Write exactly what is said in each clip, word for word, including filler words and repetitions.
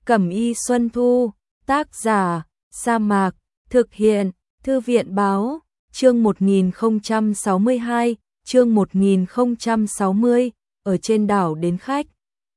Cẩm y Xuân Thu, tác giả, Sa Mạc, thực hiện, Thư viện báo, chương một nghìn không trăm sáu mươi hai, chương một nghìn không trăm sáu mươi, ở trên đảo đến khách.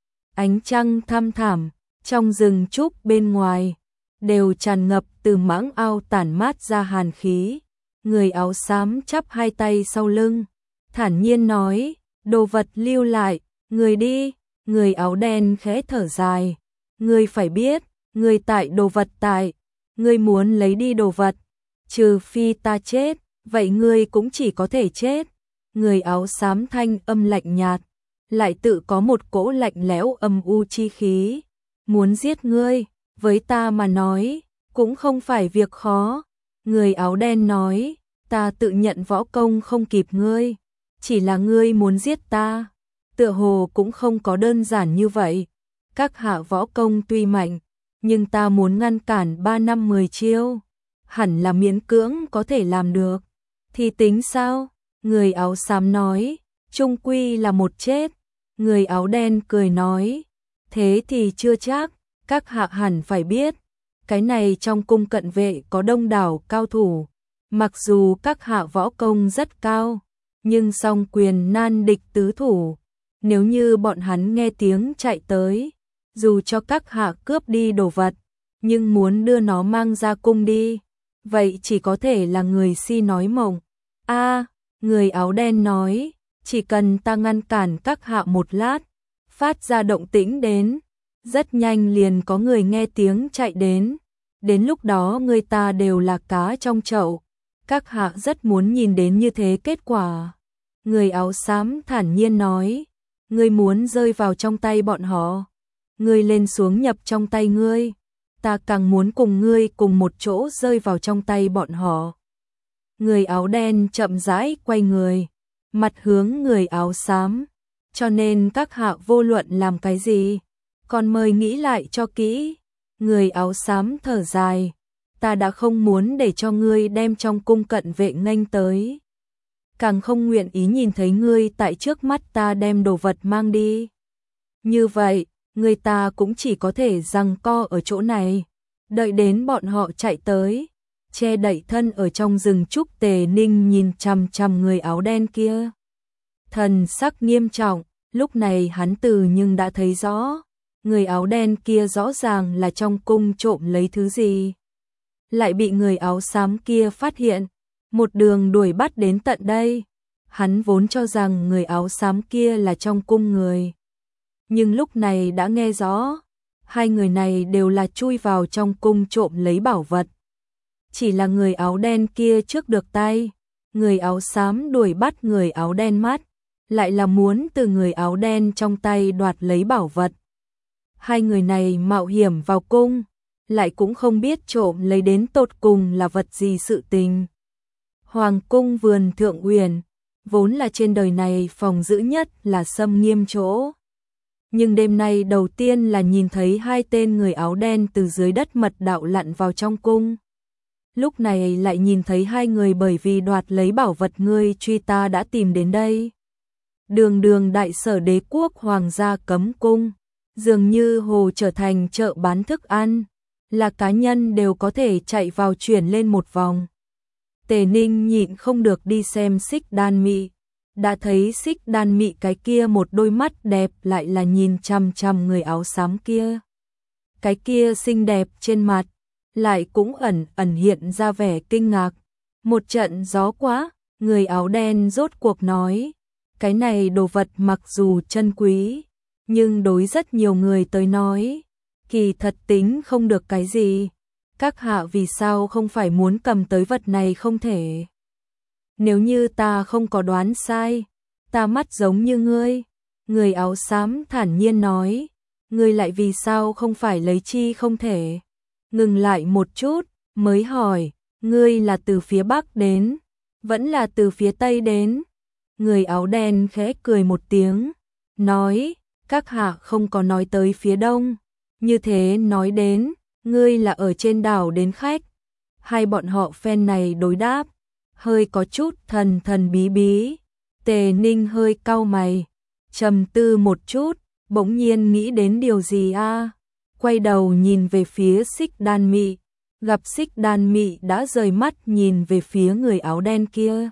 Ánh trăng thăm thẳm, trong rừng trúc bên ngoài, đều tràn ngập từ mãng ao tản mát ra hàn khí. Người áo xám chắp hai tay sau lưng, thản nhiên nói, đồ vật lưu lại, người đi. Người áo đen khẽ thở dài, ngươi phải biết, ngươi tại đồ vật tại, ngươi muốn lấy đi đồ vật, trừ phi ta chết, vậy ngươi cũng chỉ có thể chết. Người áo xám thanh âm lạnh nhạt, lại tự có một cỗ lạnh lẽo âm u chi khí, muốn giết ngươi, với ta mà nói, cũng không phải việc khó. Người áo đen nói, ta tự nhận võ công không kịp ngươi, chỉ là ngươi muốn giết ta, tựa hồ cũng không có đơn giản như vậy. Các hạ võ công tuy mạnh, nhưng ta muốn ngăn cản ba năm mười chiêu, hẳn là miễn cưỡng có thể làm được. Thì tính sao? Người áo xám nói, chung quy là một chết. Người áo đen cười nói, thế thì chưa chắc, các hạ hẳn phải biết, cái này trong cung cận vệ có đông đảo cao thủ, mặc dù các hạ võ công rất cao, nhưng song quyền nan địch tứ thủ, nếu như bọn hắn nghe tiếng chạy tới, dù cho các hạ cướp đi đồ vật, nhưng muốn đưa nó mang ra cung đi, vậy chỉ có thể là người si nói mộng. A, người áo đen nói, chỉ cần ta ngăn cản các hạ một lát, phát ra động tĩnh đến, rất nhanh liền có người nghe tiếng chạy đến, đến lúc đó người ta đều là cá trong chậu. Các hạ rất muốn nhìn đến như thế kết quả. Người áo xám thản nhiên nói, ngươi muốn rơi vào trong tay bọn họ, ngươi lên xuống nhập trong tay ngươi, ta càng muốn cùng ngươi cùng một chỗ rơi vào trong tay bọn họ. Người áo đen chậm rãi quay người, mặt hướng người áo xám, cho nên các hạ vô luận làm cái gì, còn mời nghĩ lại cho kỹ. Người áo xám thở dài, ta đã không muốn để cho ngươi đem trong cung cận vệ nghênh tới, càng không nguyện ý nhìn thấy ngươi tại trước mắt ta đem đồ vật mang đi. Như vậy, người ta cũng chỉ có thể giằng co ở chỗ này, đợi đến bọn họ chạy tới. Che đậy thân ở trong rừng trúc Tề Ninh nhìn chằm chằm người áo đen kia, thần sắc nghiêm trọng. Lúc này hắn từ nhưng đã thấy rõ, người áo đen kia rõ ràng là trong cung trộm lấy thứ gì, lại bị người áo xám kia phát hiện, một đường đuổi bắt đến tận đây. Hắn vốn cho rằng người áo xám kia là trong cung người, nhưng lúc này đã nghe rõ, hai người này đều là chui vào trong cung trộm lấy bảo vật. Chỉ là người áo đen kia trước được tay, người áo xám đuổi bắt người áo đen mắt, lại là muốn từ người áo đen trong tay đoạt lấy bảo vật. Hai người này mạo hiểm vào cung, lại cũng không biết trộm lấy đến tột cùng là vật gì sự tình. Hoàng cung vườn Thượng Uyển, vốn là trên đời này phòng giữ nhất là xâm nghiêm chỗ. Nhưng đêm nay đầu tiên là nhìn thấy hai tên người áo đen từ dưới đất mật đạo lặn vào trong cung. Lúc này lại nhìn thấy hai người bởi vì đoạt lấy bảo vật ngươi truy ta đã tìm đến đây. Đường đường đại sở đế quốc hoàng gia cấm cung, dường như hồ trở thành chợ bán thức ăn, là cá nhân đều có thể chạy vào chuyển lên một vòng. Tề Ninh nhịn không được đi xem Xích Đan Mị, đã thấy Xích Đan Mị cái kia một đôi mắt đẹp lại là nhìn chằm chằm người áo xám kia. Cái kia xinh đẹp trên mặt, lại cũng ẩn ẩn hiện ra vẻ kinh ngạc. Một trận gió quá, người áo đen rốt cuộc nói, cái này đồ vật mặc dù chân quý, nhưng đối rất nhiều người tới nói, kỳ thật tính không được cái gì. Các hạ vì sao không phải muốn cầm tới vật này không thể? Nếu như ta không có đoán sai, ta mắt giống như ngươi. Người áo xám thản nhiên nói, ngươi lại vì sao không phải lấy chi không thể? Ngừng lại một chút, mới hỏi, ngươi là từ phía Bắc đến, vẫn là từ phía Tây đến? Người áo đen khẽ cười một tiếng, nói, các hạ không có nói tới phía Đông, như thế nói đến, ngươi là ở trên đảo đến khách. Hai bọn họ phen này đối đáp, hơi có chút thần thần bí bí. Tề Ninh hơi cau mày, trầm tư một chút, bỗng nhiên nghĩ đến điều gì a? quay đầu nhìn về phía Xích Đan Mị, gặp Xích Đan Mị đã rời mắt nhìn về phía người áo đen kia.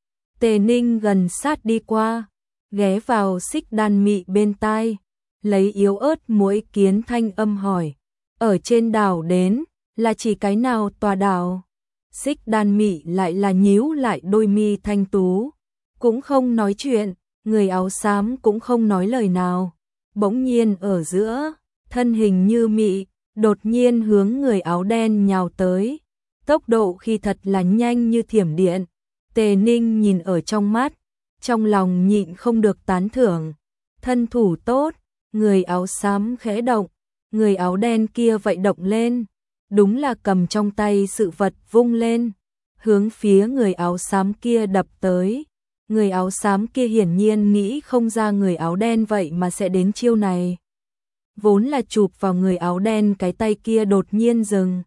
Tề Ninh gần sát đi qua, ghé vào Xích Đan Mị bên tai, lấy yếu ớt mũi kiến thanh âm hỏi, ở trên đảo đến, là chỉ cái nào tòa đảo? Xích Đan Mị lại là nhíu lại đôi mi thanh tú, cũng không nói chuyện, người áo xám cũng không nói lời nào. Bỗng nhiên ở giữa, thân hình như mị, đột nhiên hướng người áo đen nhào tới. Tốc độ khi thật là nhanh như thiểm điện. Tề Ninh nhìn ở trong mắt, trong lòng nhịn không được tán thưởng. Thân thủ tốt, người áo xám khẽ động, người áo đen kia vậy động lên. Đúng là cầm trong tay sự vật vung lên, hướng phía người áo xám kia đập tới. Người áo xám kia hiển nhiên nghĩ không ra người áo đen vậy mà sẽ đến chiêu này. Vốn là chụp vào người áo đen, cái tay kia đột nhiên dừng.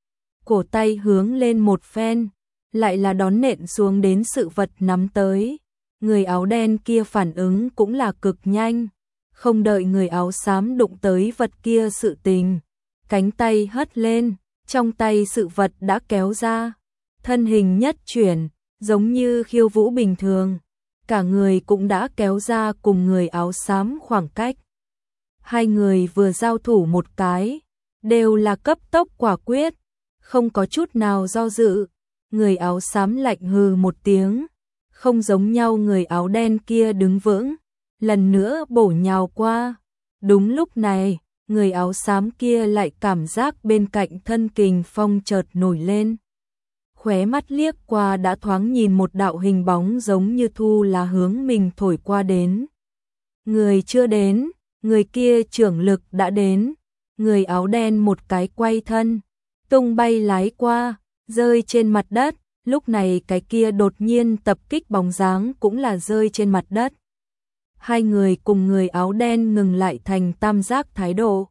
Cổ tay hướng lên một phen, lại là đón nện xuống đến sự vật nắm tới. Người áo đen kia phản ứng cũng là cực nhanh, không đợi người áo xám đụng tới vật kia sự tình. Cánh tay hất lên, trong tay sự vật đã kéo ra. Thân hình nhất chuyển, giống như khiêu vũ bình thường. Cả người cũng đã kéo ra cùng người áo xám khoảng cách. Hai người vừa giao thủ một cái, đều là cấp tốc quả quyết, không có chút nào do dự. Người áo xám lạnh hừ một tiếng, không giống nhau người áo đen kia đứng vững, lần nữa bổ nhào qua. Đúng lúc này, người áo xám kia lại cảm giác bên cạnh thân kình phong chợt nổi lên. Khóe mắt liếc qua đã thoáng nhìn một đạo hình bóng giống như thu là hướng mình thổi qua đến. Người chưa đến, người kia trưởng lực đã đến. Người áo đen một cái quay thân, tung bay lái qua, rơi trên mặt đất. Lúc này cái kia đột nhiên tập kích bóng dáng cũng là rơi trên mặt đất. Hai người cùng người áo đen ngừng lại thành tam giác thái độ.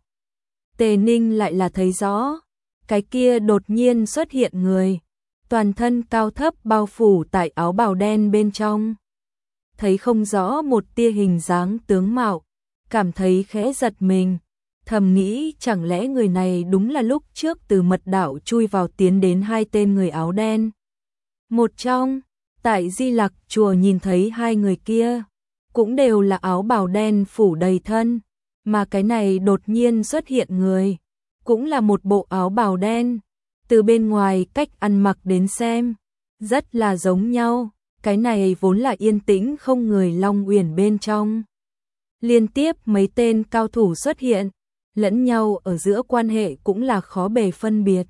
Tề Ninh lại là thấy rõ, cái kia đột nhiên xuất hiện người, toàn thân cao thấp bao phủ tại áo bào đen bên trong. Thấy không rõ một tia hình dáng tướng mạo, cảm thấy khẽ giật mình, thầm nghĩ chẳng lẽ người này đúng là lúc trước từ mật đạo chui vào tiến đến hai tên người áo đen. Một trong, tại Di Lặc chùa nhìn thấy hai người kia, cũng đều là áo bào đen phủ đầy thân, mà cái này đột nhiên xuất hiện người, cũng là một bộ áo bào đen. Từ bên ngoài cách ăn mặc đến xem, rất là giống nhau. Cái này vốn là yên tĩnh không người Long Uyển bên trong. Liên tiếp mấy tên cao thủ xuất hiện, lẫn nhau ở giữa quan hệ cũng là khó bề phân biệt.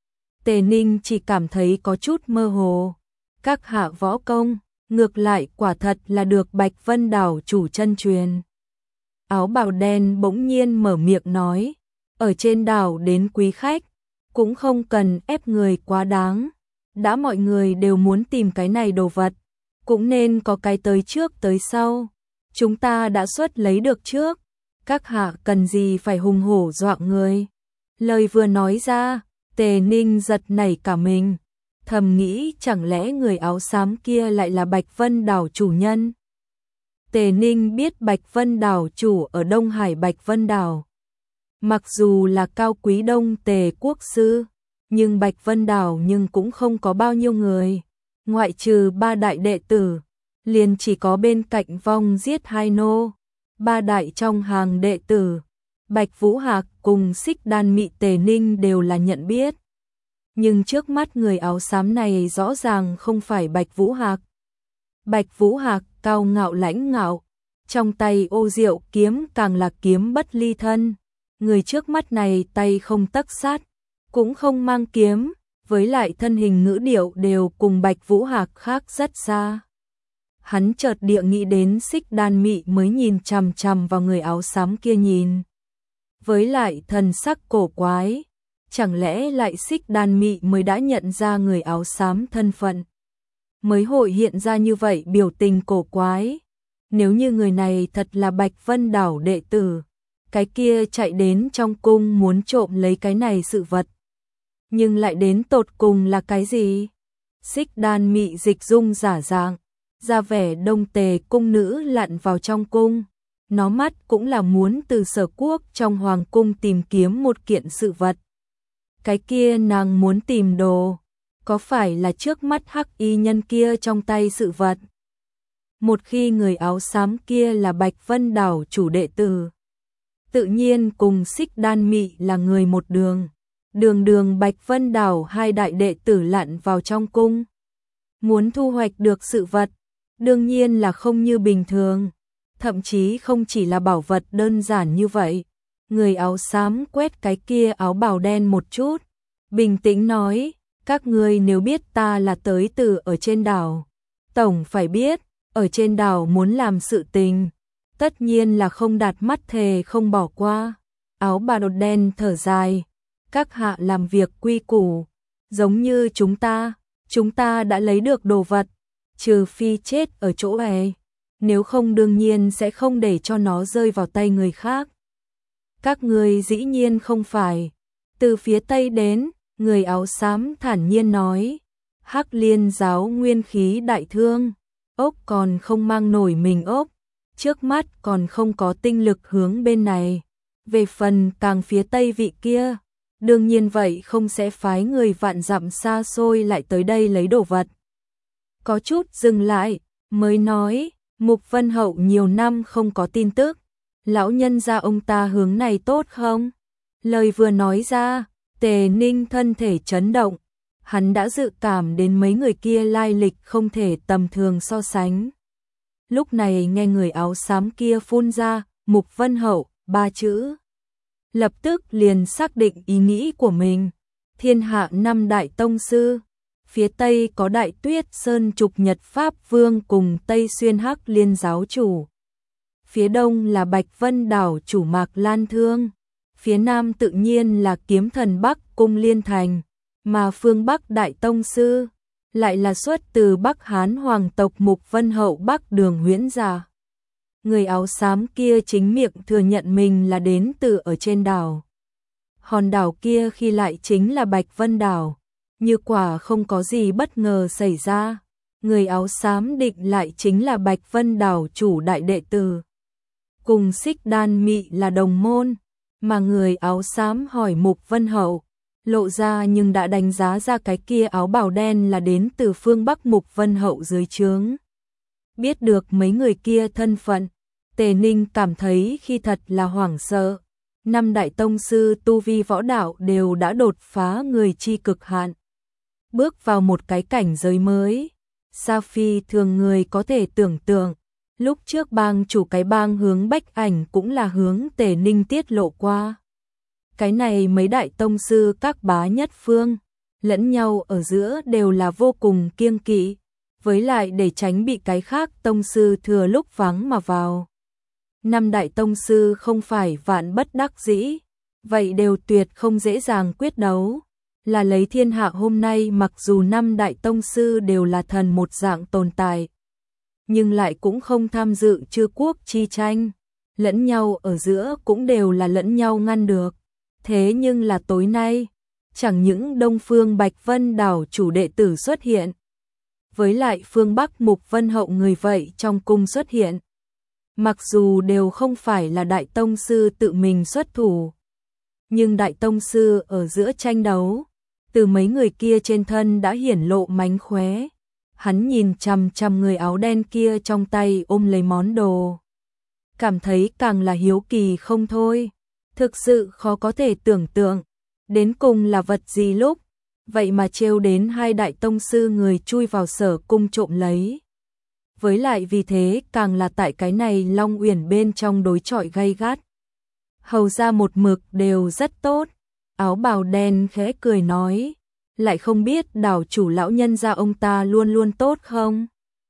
Tề Ninh chỉ cảm thấy có chút mơ hồ. Các hạ võ công, ngược lại quả thật là được Bạch Vân Đảo chủ chân truyền. Áo bào đen bỗng nhiên mở miệng nói, ở trên đảo đến quý khách, cũng không cần ép người quá đáng. Đã mọi người đều muốn tìm cái này đồ vật, cũng nên có cái tới trước tới sau. Chúng ta đã xuất lấy được trước, các hạ cần gì phải hùng hổ dọa người. Lời vừa nói ra, Tề Ninh giật nảy cả mình, thầm nghĩ chẳng lẽ người áo xám kia lại là Bạch Vân Đảo chủ nhân. Tề Ninh biết Bạch Vân Đảo chủ ở Đông Hải Bạch Vân Đảo. Mặc dù là cao quý Đông Tề quốc sư, nhưng Bạch Vân Đảo nhưng cũng không có bao nhiêu người. Ngoại trừ ba đại đệ tử, liền chỉ có bên cạnh vong giết hai nô. Ba đại trong hàng đệ tử, Bạch Vũ Hạc cùng Xích Đan Mị Tề Ninh đều là nhận biết. Nhưng trước mắt người áo xám này rõ ràng không phải Bạch Vũ Hạc. Bạch Vũ Hạc cao ngạo lãnh ngạo, trong tay ô diệu kiếm càng là kiếm bất ly thân. Người trước mắt này tay không tấc sắt, cũng không mang kiếm, với lại thân hình ngữ điệu đều cùng Bạch Vũ Hạc khác rất xa. Hắn chợt địa nghĩ đến Xích Đan Mị mới nhìn chằm chằm vào người áo xám kia nhìn. Với lại thần sắc cổ quái, chẳng lẽ lại Xích Đan Mị mới đã nhận ra người áo xám thân phận. Mới hội hiện ra như vậy biểu tình cổ quái. Nếu như người này thật là Bạch Vân Đảo đệ tử, cái kia chạy đến trong cung muốn trộm lấy cái này sự vật. Nhưng lại đến tột cùng là cái gì? Xích Đan Mị dịch dung giả dạng, ra vẻ Đông Tề cung nữ lặn vào trong cung, nó mắt cũng là muốn từ Sở Quốc trong hoàng cung tìm kiếm một kiện sự vật. Cái kia nàng muốn tìm đồ, có phải là trước mắt hắc y nhân kia trong tay sự vật? Một khi người áo xám kia là Bạch Vân Đảo chủ đệ tử, tự nhiên cùng Xích Đan Mị là người một đường. Đường đường Bạch Vân Đảo hai đại đệ tử lặn vào trong cung, muốn thu hoạch được sự vật, đương nhiên là không như bình thường, thậm chí không chỉ là bảo vật đơn giản như vậy. Người áo xám quét cái kia áo bào đen một chút, bình tĩnh nói, các ngươi nếu biết ta là tới từ ở trên đảo, tổng phải biết, ở trên đảo muốn làm sự tình, tất nhiên là không đặt mắt thề không bỏ qua. Áo bào đen thở dài, các hạ làm việc quy củ, giống như chúng ta, chúng ta đã lấy được đồ vật, trừ phi chết ở chỗ ấy, nếu không đương nhiên sẽ không để cho nó rơi vào tay người khác. Các ngươi dĩ nhiên không phải. Từ phía tây đến, người áo xám thản nhiên nói, Hắc Liên giáo nguyên khí đại thương, ốc còn không mang nổi mình ốc, trước mắt còn không có tinh lực hướng bên này. Về phần càng phía tây vị kia, đương nhiên vậy không sẽ phái người vạn dặm xa xôi lại tới đây lấy đồ vật. Có chút dừng lại, mới nói, Mục Vân Hậu nhiều năm không có tin tức, lão nhân gia ông ta hướng này tốt không? Lời vừa nói ra, Tề Ninh thân thể chấn động, hắn đã dự cảm đến mấy người kia lai lịch không thể tầm thường so sánh. Lúc này nghe người áo xám kia phun ra, Mục Vân Hậu, ba chữ. Lập tức liền xác định ý nghĩ của mình. Thiên hạ năm đại tông sư, phía tây có Đại Tuyết Sơn Trục Nhật Pháp Vương cùng Tây Xuyên Hắc Liên giáo chủ. Phía đông là Bạch Vân Đảo chủ Mạc Lan Thương. Phía nam tự nhiên là Kiếm Thần Bắc Cung Liên Thành, mà phương Bắc Đại Tông Sư lại là xuất từ Bắc Hán Hoàng tộc Mục Vân Hậu Bắc Đường Huyễn Giả. Người áo xám kia chính miệng thừa nhận mình là đến từ ở trên đảo. Hòn đảo kia khi lại chính là Bạch Vân Đảo, như quả không có gì bất ngờ xảy ra. Người áo xám định lại chính là Bạch Vân Đảo chủ đại đệ tử, cùng Xích Đan Mị là đồng môn, mà người áo xám hỏi Mục Vân Hậu, lộ ra nhưng đã đánh giá ra cái kia áo bào đen là đến từ phương Bắc Mục Vân Hậu dưới trướng. Biết được mấy người kia thân phận, Tề Ninh cảm thấy khi thật là hoảng sợ. Năm đại tông sư tu vi võ đạo đều đã đột phá người chi cực hạn, bước vào một cái cảnh giới mới. Sa Phi thường người có thể tưởng tượng, lúc trước bang chủ cái bang hướng Bách Ảnh cũng là hướng Tề Ninh tiết lộ qua. Cái này mấy đại tông sư các bá nhất phương, lẫn nhau ở giữa đều là vô cùng kiêng kỵ, với lại để tránh bị cái khác tông sư thừa lúc vắng mà vào. Năm đại tông sư không phải vạn bất đắc dĩ, vậy đều tuyệt không dễ dàng quyết đấu. Là lấy thiên hạ hôm nay mặc dù năm đại tông sư đều là thần một dạng tồn tại, nhưng lại cũng không tham dự chư quốc chi tranh, lẫn nhau ở giữa cũng đều là lẫn nhau ngăn được. Thế nhưng là tối nay, chẳng những Đông Phương Bạch Vân Đảo chủ đệ tử xuất hiện, với lại phương Bắc Mục Vân Hậu người vậy trong cung xuất hiện. Mặc dù đều không phải là đại tông sư tự mình xuất thủ, nhưng đại tông sư ở giữa tranh đấu, từ mấy người kia trên thân đã hiển lộ mánh khóe. Hắn nhìn chằm chằm người áo đen kia trong tay ôm lấy món đồ, cảm thấy càng là hiếu kỳ không thôi. Thực sự khó có thể tưởng tượng, đến cùng là vật gì lúc, vậy mà trêu đến hai đại tông sư người chui vào Sở cung trộm lấy. Với lại vì thế càng là tại cái này Long Uyển bên trong đối chọi gay gắt. Hầu ra một mực đều rất tốt. Áo bào đen khẽ cười nói, lại không biết đảo chủ lão nhân gia ông ta luôn luôn tốt không?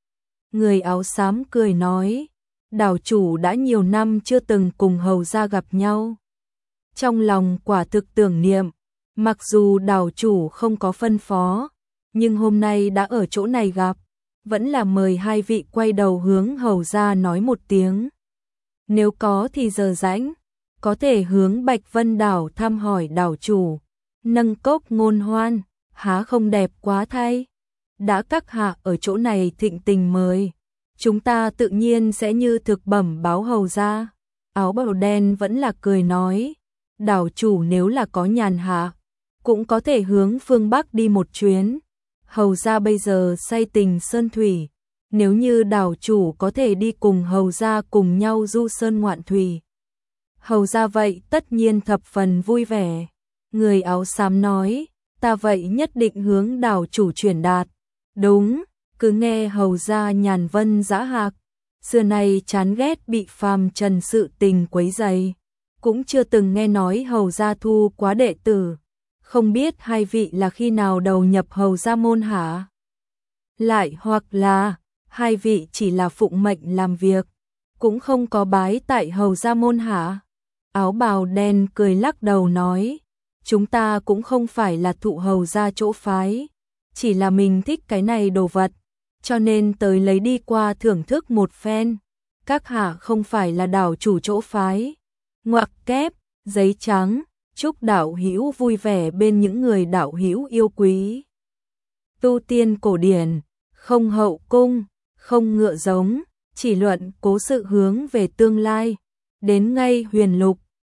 Người áo xám cười nói, đảo chủ đã nhiều năm chưa từng cùng hầu gia gặp nhau. Trong lòng quả thực tưởng niệm, mặc dù đảo chủ không có phân phó, nhưng hôm nay đã ở chỗ này gặp, vẫn là mời hai vị quay đầu hướng hầu gia nói một tiếng. Nếu có thì giờ rảnh, có thể hướng Bạch Vân Đảo thăm hỏi đảo chủ, nâng cốc ngôn hoan, há không đẹp quá thay. Đã các hạ ở chỗ này thịnh tình mời, chúng ta tự nhiên sẽ như thực bẩm báo hầu ra. Áo bào đen vẫn là cười nói, đảo chủ nếu là có nhàn hạ, cũng có thể hướng phương Bắc đi một chuyến. Hầu ra bây giờ say tình sơn thủy, nếu như đảo chủ có thể đi cùng hầu ra cùng nhau du sơn ngoạn thủy. Hầu ra vậy tất nhiên thập phần vui vẻ. Người áo xám nói, ta vậy nhất định hướng đảo chủ truyền đạt. Đúng, cứ nghe hầu ra nhàn vân dã hạc, xưa nay chán ghét bị phàm trần sự tình quấy rầy, cũng chưa từng nghe nói hầu gia thu quá đệ tử, không biết hai vị là khi nào đầu nhập hầu gia môn hả? Lại hoặc là hai vị chỉ là phụng mệnh làm việc, cũng không có bái tại hầu gia môn hả? Áo bào đen cười lắc đầu nói, chúng ta cũng không phải là thụ hầu gia chỗ phái, chỉ là mình thích cái này đồ vật, cho nên tới lấy đi qua thưởng thức một phen. Các hạ không phải là đảo chủ chỗ phái. Ngoặc kép, giấy trắng, chúc đạo hữu vui vẻ bên những người đạo hữu yêu quý. Tu tiên cổ điển, không hậu cung, không ngựa giống, chỉ luận cố sự hướng về tương lai. Đến ngay huyền lục,